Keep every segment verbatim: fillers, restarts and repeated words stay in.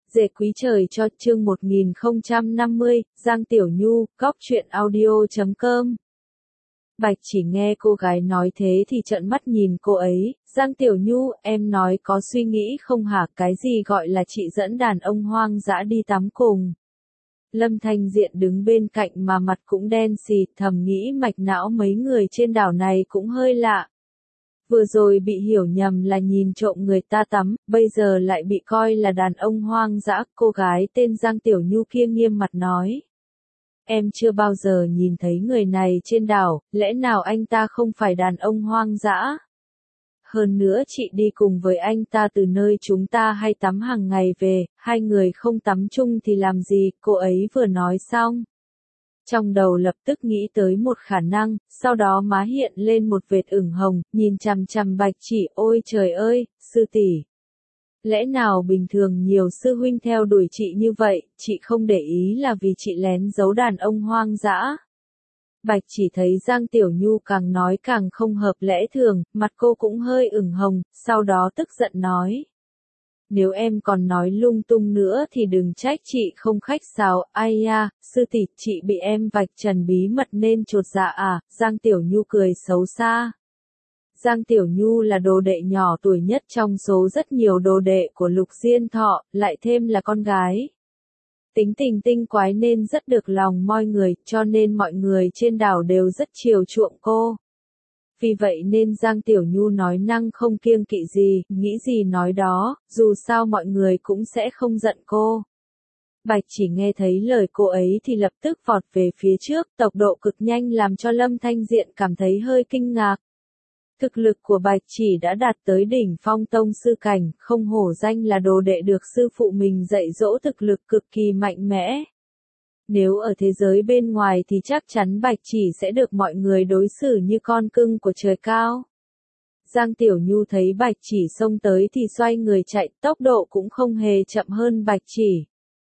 Dệt quý trời cho chương một nghìn không trăm năm mươi, Giang Tiểu Nhu, góc truyện audio chấm com. Bạch chỉ nghe cô gái nói thế thì trợn mắt nhìn cô ấy, Giang Tiểu Nhu, em nói có suy nghĩ không hả, cái gì gọi là chị dẫn đàn ông hoang dã đi tắm cùng. Lâm Thanh Diện đứng bên cạnh mà mặt cũng đen xì, thầm nghĩ mạch não mấy người trên đảo này cũng hơi lạ. Vừa rồi bị hiểu nhầm là nhìn trộm người ta tắm, bây giờ lại bị coi là đàn ông hoang dã, cô gái tên Giang Tiểu Nhu kia nghiêm mặt nói. Em chưa bao giờ nhìn thấy người này trên đảo, lẽ nào anh ta không phải đàn ông hoang dã? Hơn nữa chị đi cùng với anh ta từ nơi chúng ta hay tắm hàng ngày về, hai người không tắm chung thì làm gì, cô ấy vừa nói xong. Trong đầu lập tức nghĩ tới một khả năng, sau đó má hiện lên một vệt ửng hồng, nhìn chằm chằm Bạch Chỉ, ôi trời ơi, sư tỷ. Lẽ nào bình thường nhiều sư huynh theo đuổi chị như vậy, chị không để ý là vì chị lén giấu đàn ông hoang dã. Bạch Chỉ thấy Giang Tiểu Nhu càng nói càng không hợp lẽ thường, mặt cô cũng hơi ửng hồng, sau đó tức giận nói. Nếu em còn nói lung tung nữa thì đừng trách chị không khách sáo, ai ya, sư tỷ, chị bị em vạch trần bí mật nên chột dạ à, Giang Tiểu Nhu cười xấu xa. Giang Tiểu Nhu là đồ đệ nhỏ tuổi nhất trong số rất nhiều đồ đệ của Lục Diên Thọ, lại thêm là con gái. Tính tình tinh quái nên rất được lòng mọi người, cho nên mọi người trên đảo đều rất chiều chuộng cô. Vì vậy nên Giang Tiểu Nhu nói năng không kiêng kỵ gì, nghĩ gì nói đó, dù sao mọi người cũng sẽ không giận cô. Bạch Chỉ nghe thấy lời cô ấy thì lập tức vọt về phía trước, tốc độ cực nhanh làm cho Lâm Thanh Diện cảm thấy hơi kinh ngạc. Thực lực của Bạch Chỉ đã đạt tới đỉnh phong tông sư cảnh, không hổ danh là đồ đệ được sư phụ mình dạy dỗ, thực lực cực kỳ mạnh mẽ. Nếu ở thế giới bên ngoài thì chắc chắn Bạch Chỉ sẽ được mọi người đối xử như con cưng của trời cao. Giang Tiểu Nhu thấy Bạch Chỉ xông tới thì xoay người chạy, tốc độ cũng không hề chậm hơn Bạch Chỉ.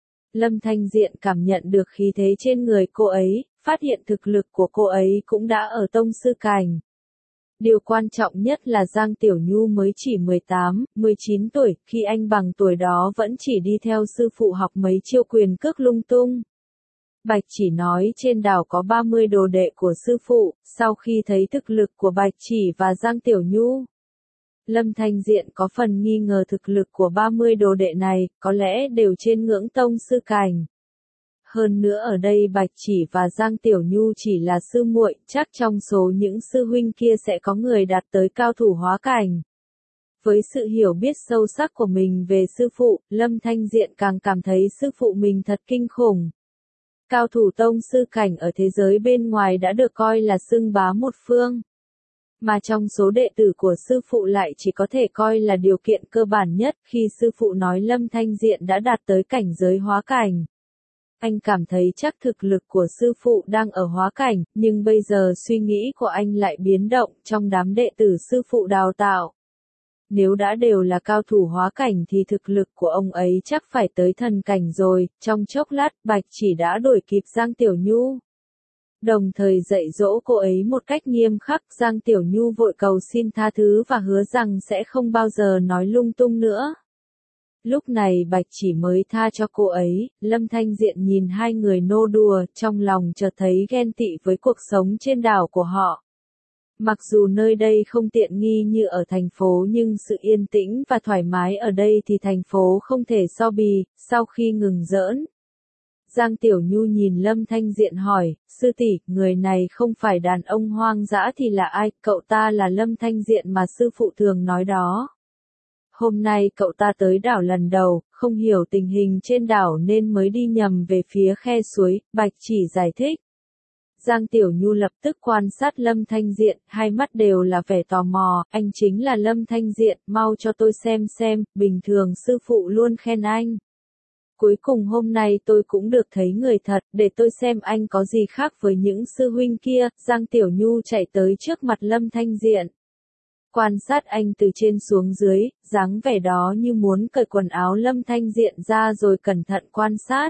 Lâm Thanh Diện cảm nhận được khí thế trên người cô ấy, phát hiện thực lực của cô ấy cũng đã ở tông sư cảnh. Điều quan trọng nhất là Giang Tiểu Nhu mới chỉ mười tám, mười chín tuổi, khi anh bằng tuổi đó vẫn chỉ đi theo sư phụ học mấy chiêu quyền cước lung tung. Bạch Chỉ nói trên đảo có ba mươi đồ đệ của sư phụ, sau khi thấy thực lực của Bạch Chỉ và Giang Tiểu Nhu. Lâm Thanh Diện có phần nghi ngờ thực lực của ba mươi đồ đệ này, có lẽ đều trên ngưỡng tông sư cảnh. Hơn nữa ở đây Bạch Chỉ và Giang Tiểu Nhu chỉ là sư muội, chắc trong số những sư huynh kia sẽ có người đạt tới cao thủ hóa cảnh. Với sự hiểu biết sâu sắc của mình về sư phụ, Lâm Thanh Diện càng cảm thấy sư phụ mình thật kinh khủng. Cao thủ tông sư cảnh ở thế giới bên ngoài đã được coi là xưng bá một phương. Mà trong số đệ tử của sư phụ lại chỉ có thể coi là điều kiện cơ bản nhất khi sư phụ nói Lâm Thanh Diện đã đạt tới cảnh giới hóa cảnh. Anh cảm thấy chắc thực lực của sư phụ đang ở hóa cảnh, nhưng bây giờ suy nghĩ của anh lại biến động trong đám đệ tử sư phụ đào tạo. Nếu đã đều là cao thủ hóa cảnh thì thực lực của ông ấy chắc phải tới thần cảnh rồi, trong chốc lát Bạch Chỉ đã đuổi kịp Giang Tiểu Nhu. Đồng thời dạy dỗ cô ấy một cách nghiêm khắc, Giang Tiểu Nhu vội cầu xin tha thứ và hứa rằng sẽ không bao giờ nói lung tung nữa. Lúc này Bạch Chỉ mới tha cho cô ấy, Lâm Thanh Diện nhìn hai người nô đùa, trong lòng chợt thấy ghen tị với cuộc sống trên đảo của họ. Mặc dù nơi đây không tiện nghi như ở thành phố nhưng sự yên tĩnh và thoải mái ở đây thì thành phố không thể so bì, sau khi ngừng giỡn. Giang Tiểu Nhu nhìn Lâm Thanh Diện hỏi, sư tỷ, người này không phải đàn ông hoang dã thì là ai, cậu ta là Lâm Thanh Diện mà sư phụ thường nói đó. Hôm nay cậu ta tới đảo lần đầu, không hiểu tình hình trên đảo nên mới đi nhầm về phía khe suối, Bạch Chỉ giải thích. Giang Tiểu Nhu lập tức quan sát Lâm Thanh Diện, hai mắt đều là vẻ tò mò, anh chính là Lâm Thanh Diện, mau cho tôi xem xem, bình thường sư phụ luôn khen anh. Cuối cùng hôm nay tôi cũng được thấy người thật, để tôi xem anh có gì khác với những sư huynh kia, Giang Tiểu Nhu chạy tới trước mặt Lâm Thanh Diện. Quan sát anh từ trên xuống dưới, dáng vẻ đó như muốn cởi quần áo Lâm Thanh Diện ra rồi cẩn thận quan sát.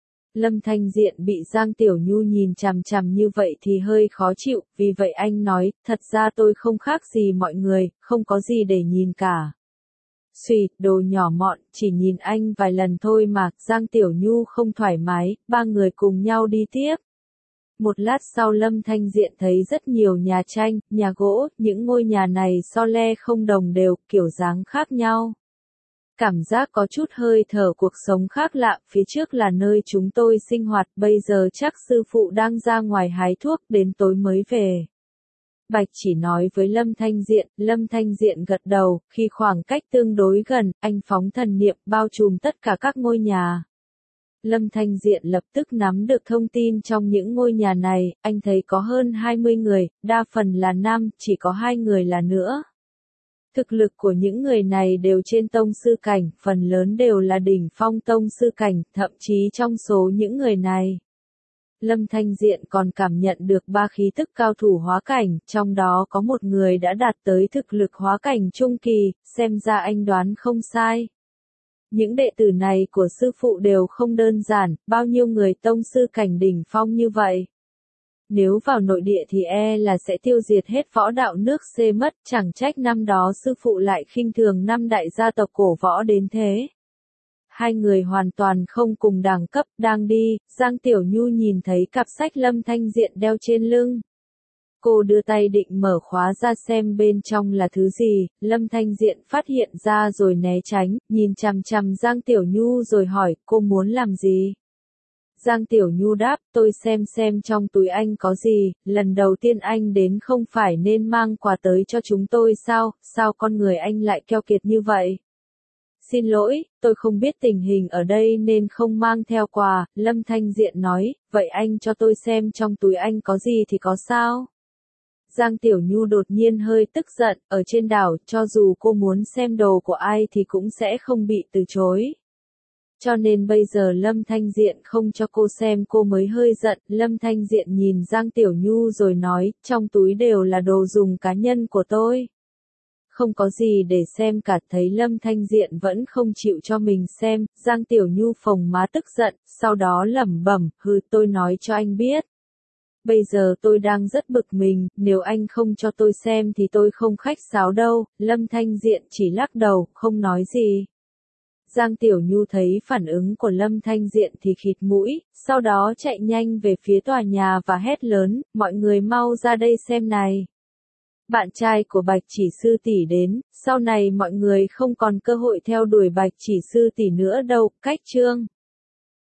Lâm Thanh Diện bị Giang Tiểu Nhu nhìn chằm chằm như vậy thì hơi khó chịu, vì vậy anh nói, thật ra tôi không khác gì mọi người, không có gì để nhìn cả. Xùi, đồ nhỏ mọn, chỉ nhìn anh vài lần thôi mà, Giang Tiểu Nhu không thoải mái, ba người cùng nhau đi tiếp. Một lát sau Lâm Thanh Diện thấy rất nhiều nhà tranh, nhà gỗ, những ngôi nhà này so le không đồng đều, kiểu dáng khác nhau. Cảm giác có chút hơi thở cuộc sống khác lạ, phía trước là nơi chúng tôi sinh hoạt, bây giờ chắc sư phụ đang ra ngoài hái thuốc, đến tối mới về. Bạch chỉ nói với Lâm Thanh Diện, Lâm Thanh Diện gật đầu, khi khoảng cách tương đối gần, anh phóng thần niệm bao trùm tất cả các ngôi nhà. Lâm Thanh Diện lập tức nắm được thông tin trong những ngôi nhà này, anh thấy có hơn hai mươi người, đa phần là nam, chỉ có hai người là nữ. Thực lực của những người này đều trên tông sư cảnh, phần lớn đều là đỉnh phong tông sư cảnh, thậm chí trong số những người này. Lâm Thanh Diện còn cảm nhận được ba khí tức cao thủ hóa cảnh, trong đó có một người đã đạt tới thực lực hóa cảnh trung kỳ, xem ra anh đoán không sai. Những đệ tử này của sư phụ đều không đơn giản, bao nhiêu người tông sư cảnh đỉnh phong như vậy. Nếu vào nội địa thì e là sẽ tiêu diệt hết võ đạo nước C mất, chẳng trách năm đó sư phụ lại khinh thường năm đại gia tộc cổ võ đến thế. Hai người hoàn toàn không cùng đẳng cấp, đang đi, Giang Tiểu Nhu nhìn thấy cặp sách Lâm Thanh Diện đeo trên lưng. Cô đưa tay định mở khóa ra xem bên trong là thứ gì, Lâm Thanh Diện phát hiện ra rồi né tránh, nhìn chằm chằm Giang Tiểu Nhu rồi hỏi, cô muốn làm gì? Giang Tiểu Nhu đáp, tôi xem xem trong túi anh có gì, lần đầu tiên anh đến không phải nên mang quà tới cho chúng tôi sao, sao con người anh lại keo kiệt như vậy? Xin lỗi, tôi không biết tình hình ở đây nên không mang theo quà, Lâm Thanh Diện nói, vậy anh cho tôi xem trong túi anh có gì thì có sao? Giang Tiểu Nhu đột nhiên hơi tức giận, ở trên đảo, cho dù cô muốn xem đồ của ai thì cũng sẽ không bị từ chối. Cho nên bây giờ Lâm Thanh Diện không cho cô xem cô mới hơi giận, Lâm Thanh Diện nhìn Giang Tiểu Nhu rồi nói, trong túi đều là đồ dùng cá nhân của tôi. Không có gì để xem cả, thấy Lâm Thanh Diện vẫn không chịu cho mình xem, Giang Tiểu Nhu phồng má tức giận, sau đó lẩm bẩm, hừ tôi nói cho anh biết. Bây giờ tôi đang rất bực mình, nếu anh không cho tôi xem thì tôi không khách sáo đâu, Lâm Thanh Diện chỉ lắc đầu, không nói gì. Giang Tiểu Nhu thấy phản ứng của Lâm Thanh Diện thì khịt mũi, sau đó chạy nhanh về phía tòa nhà và hét lớn, mọi người mau ra đây xem này. Bạn trai của Bạch Chỉ Sư tỷ đến, sau này mọi người không còn cơ hội theo đuổi Bạch Chỉ Sư tỷ nữa đâu, cách chương.